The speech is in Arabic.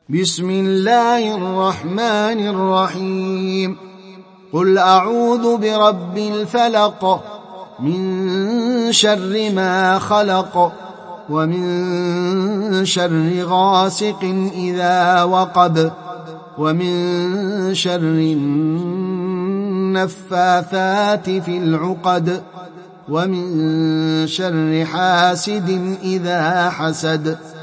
بسم الله الرحمن الرحيم. قل أعوذ برب الفلق من شر ما خلق ومن شر غاسق إذا وقب ومن شر النفاثات في العقد ومن شر حاسد إذا حسد.